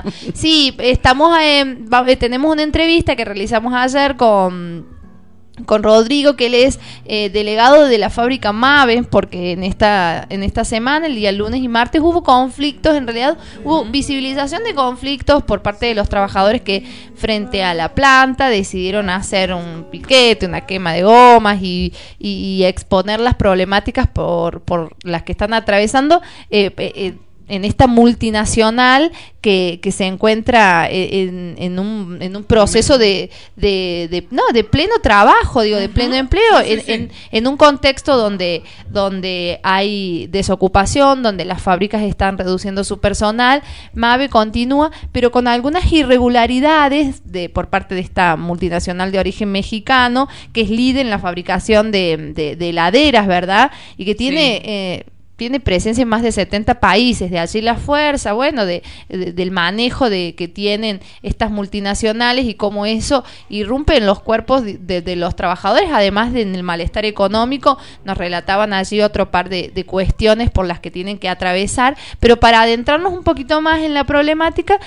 Sí, tenemos una entrevista que realizamos ayer con Rodrigo, que él es delegado de la fábrica Mabe, porque en esta semana, el día lunes y martes, hubo conflictos, en realidad hubo visibilización de conflictos por parte de los trabajadores que frente a la planta decidieron hacer un piquete, una quema de gomas y exponer las problemáticas por las que están atravesando en esta multinacional que se encuentra en un proceso de pleno trabajo, de pleno empleo, en un contexto donde hay desocupación, donde las fábricas están reduciendo su personal. Mabe continúa, pero con algunas irregularidades por parte de esta multinacional de origen mexicano, que es líder en la fabricación de heladeras, ¿verdad? Y que tiene presencia en más de 70 países, de allí la fuerza, del manejo que tienen estas multinacionales y cómo eso irrumpe en los cuerpos de los trabajadores, además en el malestar económico. Nos relataban allí otro par de cuestiones por las que tienen que atravesar, pero para adentrarnos un poquito más en la problemática,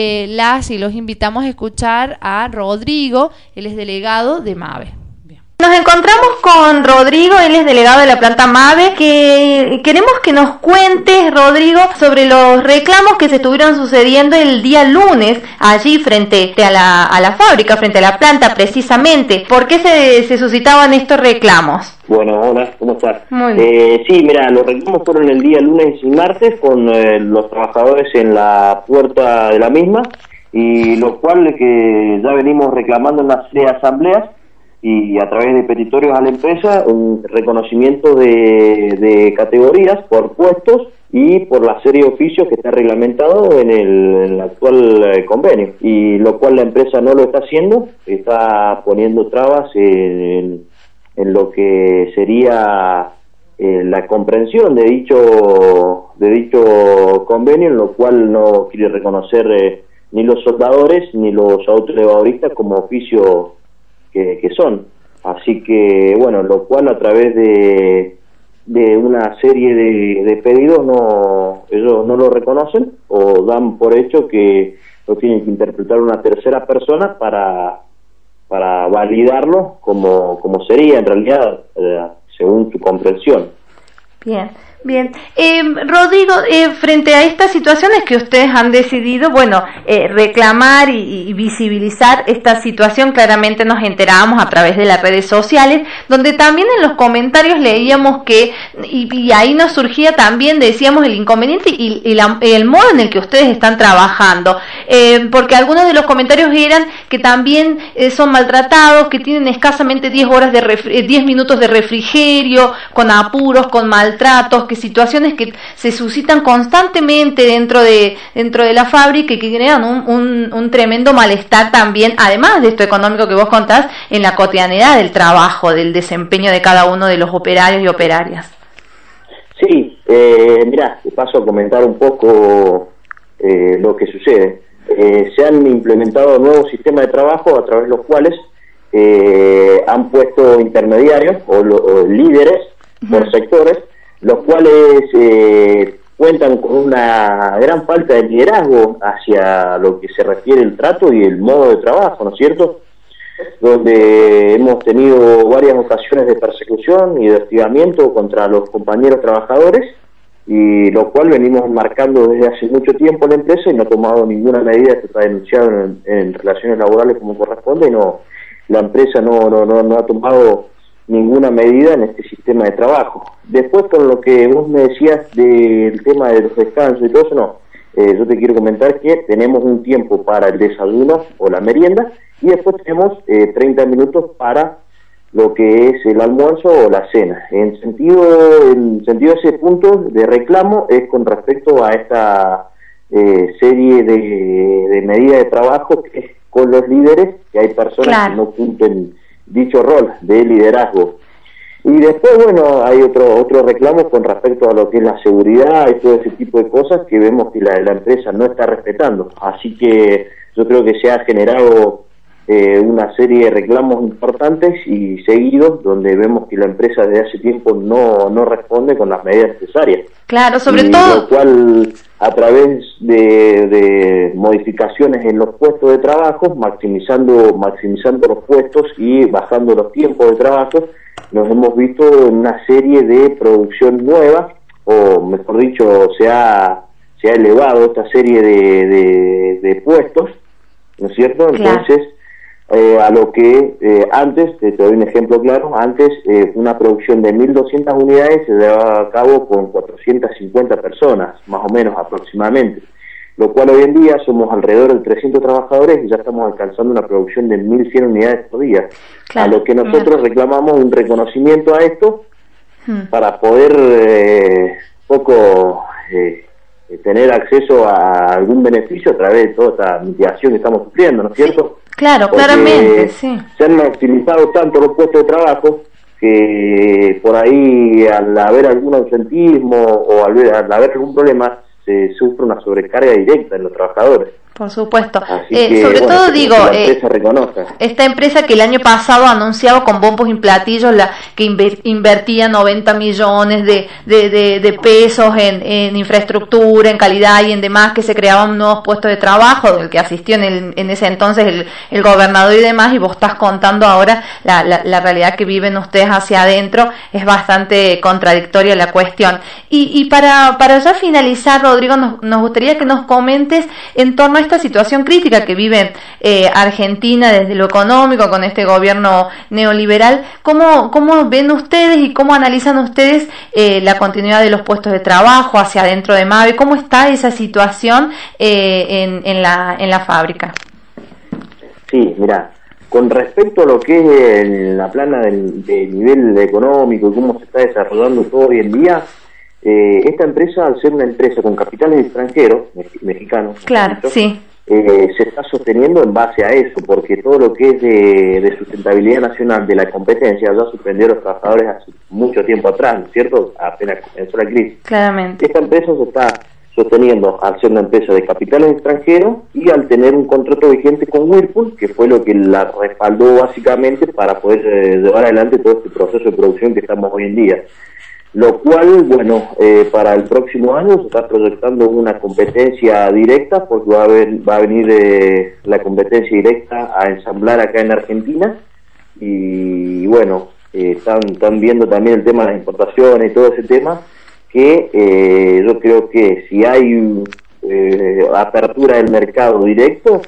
los invitamos a escuchar a Rodrigo, él es delegado de Mabe. Nos encontramos con Rodrigo, él es delegado de la planta Mabe, que queremos que nos cuentes, Rodrigo, sobre los reclamos que se estuvieron sucediendo el día lunes allí frente a la fábrica, frente a la planta precisamente. ¿Por qué se suscitaban estos reclamos? Bueno, hola, ¿cómo estás? Muy bien. Sí, mira, los reclamos fueron el día lunes y martes con los trabajadores en la puerta de la misma, y lo cual que ya venimos reclamando en una serie de asambleas y a través de petitorios a la empresa, un reconocimiento de categorías por puestos y por la serie de oficios que está reglamentado en el actual convenio, y lo cual la empresa no lo está haciendo, está poniendo trabas en lo que sería la comprensión de dicho convenio, en lo cual no quiere reconocer ni los soldadores ni los autoelevadoristas como oficio que son. Así que, bueno, lo cual a través de una serie de pedidos ellos no lo reconocen o dan por hecho que lo tienen que interpretar una tercera persona para validarlo como sería en realidad, según su comprensión. Bien. Rodrigo, frente a estas situaciones que ustedes han decidido, reclamar y visibilizar esta situación, claramente nos enterábamos a través de las redes sociales, donde también en los comentarios leíamos y ahí nos surgía también, decíamos, el inconveniente y el modo en el que ustedes están trabajando, porque algunos de los comentarios eran que también son maltratados, que tienen escasamente 10 minutos de refrigerio, con apuros, con maltratos, que situaciones que se suscitan constantemente dentro de la fábrica y que generan un tremendo malestar también, además de esto económico que vos contás, en la cotidianidad del trabajo, del desempeño de cada uno de los operarios y operarias. Sí, mirá, te paso a comentar un poco lo que sucede. Se han implementado nuevos sistemas de trabajo a través de los cuales han puesto intermediarios o líderes por sectores, los cuales cuentan con una gran falta de liderazgo hacia lo que se refiere el trato y el modo de trabajo, ¿no es cierto? Donde hemos tenido varias ocasiones de persecución y de hostigamiento contra los compañeros trabajadores, y lo cual venimos marcando desde hace mucho tiempo la empresa y no ha tomado ninguna medida. Que está denunciado en relaciones laborales como corresponde, y la empresa no ha tomado ninguna medida en este sistema de trabajo. Después, con lo que vos me decías del tema de los descansos y todo eso, yo te quiero comentar que tenemos un tiempo para el desayuno o la merienda, y después tenemos 30 minutos para lo que es el almuerzo o la cena. En sentido de ese punto de reclamo es con respecto a esta serie de medidas de trabajo que es con los líderes, que hay personas que no cumplen dicho rol de liderazgo. Y después, hay otro reclamo con respecto a lo que es la seguridad y todo ese tipo de cosas que vemos que la empresa no está respetando. Así que yo creo que se ha generado una serie de reclamos importantes y seguidos, donde vemos que la empresa desde hace tiempo no responde con las medidas necesarias. Claro, sobre todo... Lo cual a través de modificaciones en los puestos de trabajo, maximizando los puestos y bajando los tiempos de trabajo, nos hemos visto en una serie de producción nueva, o mejor dicho, se ha elevado esta serie de puestos, ¿no es cierto? Claro. Entonces, a lo que antes, te doy un ejemplo claro, antes una producción de 1.200 unidades se llevaba a cabo con 450 personas, más o menos aproximadamente, lo cual hoy en día somos alrededor de 300 trabajadores y ya estamos alcanzando una producción de 1.100 unidades por día. Claro, A lo que nosotros reclamamos un reconocimiento a esto para poder tener acceso a algún beneficio a través de toda esta mitigación que estamos sufriendo, ¿no es cierto? Claro, Porque claramente, sí. se han maximizado tanto los puestos de trabajo que por ahí al haber algún ausentismo o al haber algún problema se sufre una sobrecarga directa en los trabajadores. Por supuesto. Así que, Sobre todo que digo, la empresa reconozca. esta empresa que el año pasado anunciaba con bombos y platillos que invertía 90 millones de pesos en infraestructura, en calidad y en demás, que se creaban nuevos puestos de trabajo, del que asistió en ese entonces el gobernador y demás, y vos estás contando ahora la realidad que viven ustedes hacia adentro, es bastante contradictoria la cuestión. Y para ya finalizar, Rodrigo, nos gustaría que nos comentes en torno a esta situación crítica que vive Argentina desde lo económico con este gobierno neoliberal. ¿Cómo ven ustedes y cómo analizan ustedes la continuidad de los puestos de trabajo hacia adentro de MAVE? ¿Cómo está esa situación en la fábrica? Sí, mira, con respecto a lo que es la plana del nivel económico y cómo se está desarrollando todo hoy en día, esta empresa, al ser una empresa con capitales extranjeros, mexicanos, claro, sí, se está sosteniendo en base a eso, porque todo lo que es de sustentabilidad nacional de la competencia ya suspendió a los trabajadores hace mucho tiempo atrás, ¿no es cierto? Apenas comenzó la crisis. claramente. Esta empresa se está sosteniendo al ser una empresa de capitales extranjeros y al tener un contrato vigente con Whirlpool, que fue lo que la respaldó básicamente para poder llevar adelante todo este proceso de producción que estamos hoy en día. Lo cual, bueno, para el próximo año se está proyectando una competencia directa, porque va a venir la competencia directa a ensamblar acá en Argentina, y bueno, están viendo también el tema de las importaciones y todo ese tema, que yo creo que si hay apertura del mercado directo,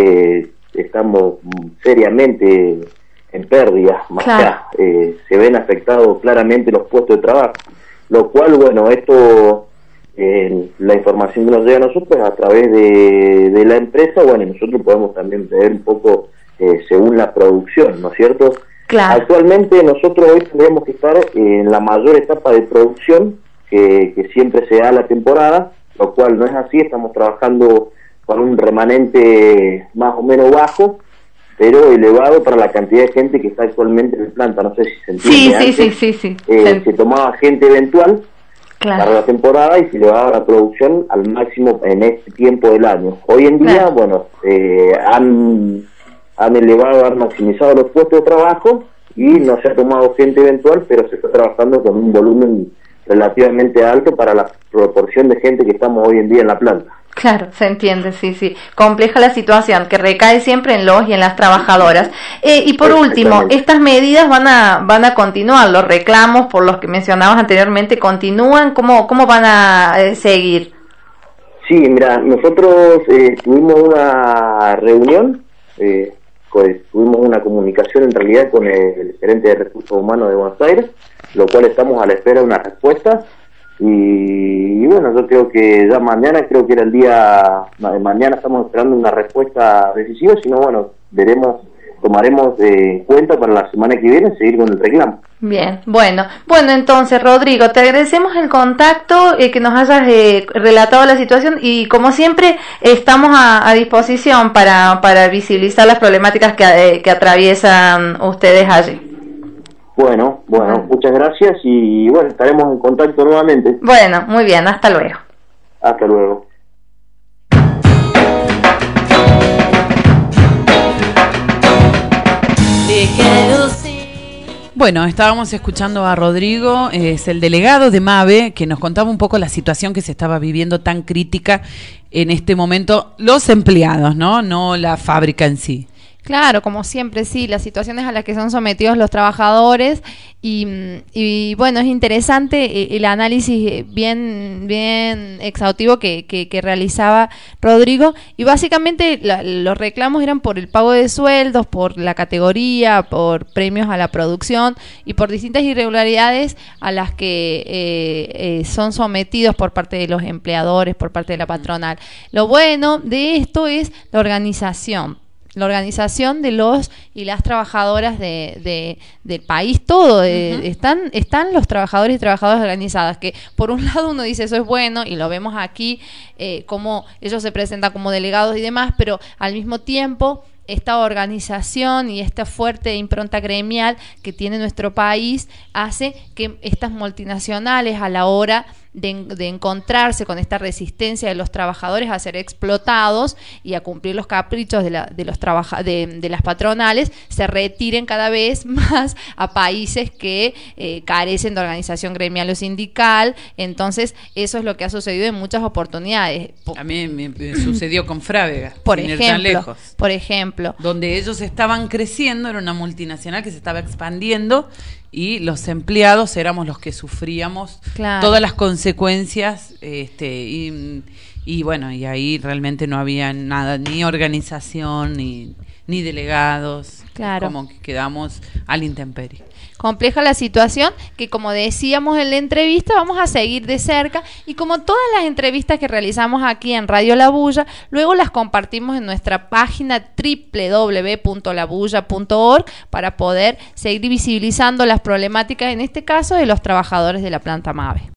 estamos seriamente en pérdida, más claro. Se ven afectados claramente los puestos de trabajo, lo cual, bueno, esto, la información que nos llega a nosotros a través de la empresa, bueno, y nosotros podemos también ver un poco según la producción, ¿no es cierto? Claro. Actualmente nosotros hoy tendríamos que estar en la mayor etapa de producción que siempre se da la temporada, lo cual no es así, estamos trabajando con un remanente más o menos bajo, pero elevado para la cantidad de gente que está actualmente en la planta. No sé si se entiende. Sí. Se tomaba gente eventual, claro, para la temporada y se elevaba la producción al máximo en este tiempo del año. Hoy en día, claro, bueno, han elevado, han maximizado los puestos de trabajo y no se ha tomado gente eventual, pero se está trabajando con un volumen relativamente alto para la proporción de gente que estamos hoy en día en la planta. Claro, se entiende, sí. Compleja la situación, que recae siempre en los y en las trabajadoras. Y por último, estas medidas van a continuar, los reclamos por los que mencionabas anteriormente, ¿continúan? ¿Cómo van a seguir? Sí, mira, nosotros tuvimos una reunión, tuvimos una comunicación en realidad con el gerente de Recursos Humanos de Buenos Aires, lo cual estamos a la espera de una respuesta. Y bueno, yo creo que ya mañana, creo que era el día, mañana estamos esperando una respuesta decisiva, si no, bueno, tomaremos en cuenta para la semana que viene seguir con el reclamo. Bien, bueno, entonces, Rodrigo, te agradecemos el contacto, que nos hayas relatado la situación, y como siempre estamos a disposición para visibilizar las problemáticas que atraviesan ustedes allí. Bueno, muchas gracias y bueno, estaremos en contacto nuevamente. Bueno, muy bien, hasta luego. Hasta luego. Bueno, estábamos escuchando a Rodrigo, es el delegado de MAVE, que nos contaba un poco la situación que se estaba viviendo tan crítica en este momento, los empleados, ¿no? No la fábrica en sí. Claro, como siempre, sí, las situaciones a las que son sometidos los trabajadores y bueno, es interesante el análisis bien exhaustivo que realizaba Rodrigo y básicamente los reclamos eran por el pago de sueldos, por la categoría, por premios a la producción y por distintas irregularidades a las que son sometidos por parte de los empleadores, por parte de la patronal. Lo bueno de esto es la organización de los y las trabajadoras del país todo. Están los trabajadores y trabajadoras organizadas, que por un lado uno dice eso es bueno, y lo vemos aquí, como ellos se presentan como delegados y demás, pero al mismo tiempo esta organización y esta fuerte impronta gremial que tiene nuestro país hace que estas multinacionales, a la hora de encontrarse con esta resistencia de los trabajadores a ser explotados y a cumplir los caprichos de las patronales, se retiren cada vez más a países que carecen de organización gremial o sindical. Entonces eso es lo que ha sucedido en muchas oportunidades. A mí me sucedió con Frávega, por sin ir tan lejos. Por ejemplo, donde ellos estaban creciendo, era una multinacional que se estaba expandiendo y los empleados éramos los que sufríamos todas las consecuencias, y bueno, y ahí realmente no había nada, ni organización ni delegados, como que quedamos al intemperie. Compleja la situación, que como decíamos en la entrevista, vamos a seguir de cerca, y como todas las entrevistas que realizamos aquí en Radio La Bulla, luego las compartimos en nuestra página www.labulla.org para poder seguir visibilizando las problemáticas, en este caso de los trabajadores de la planta MAVE.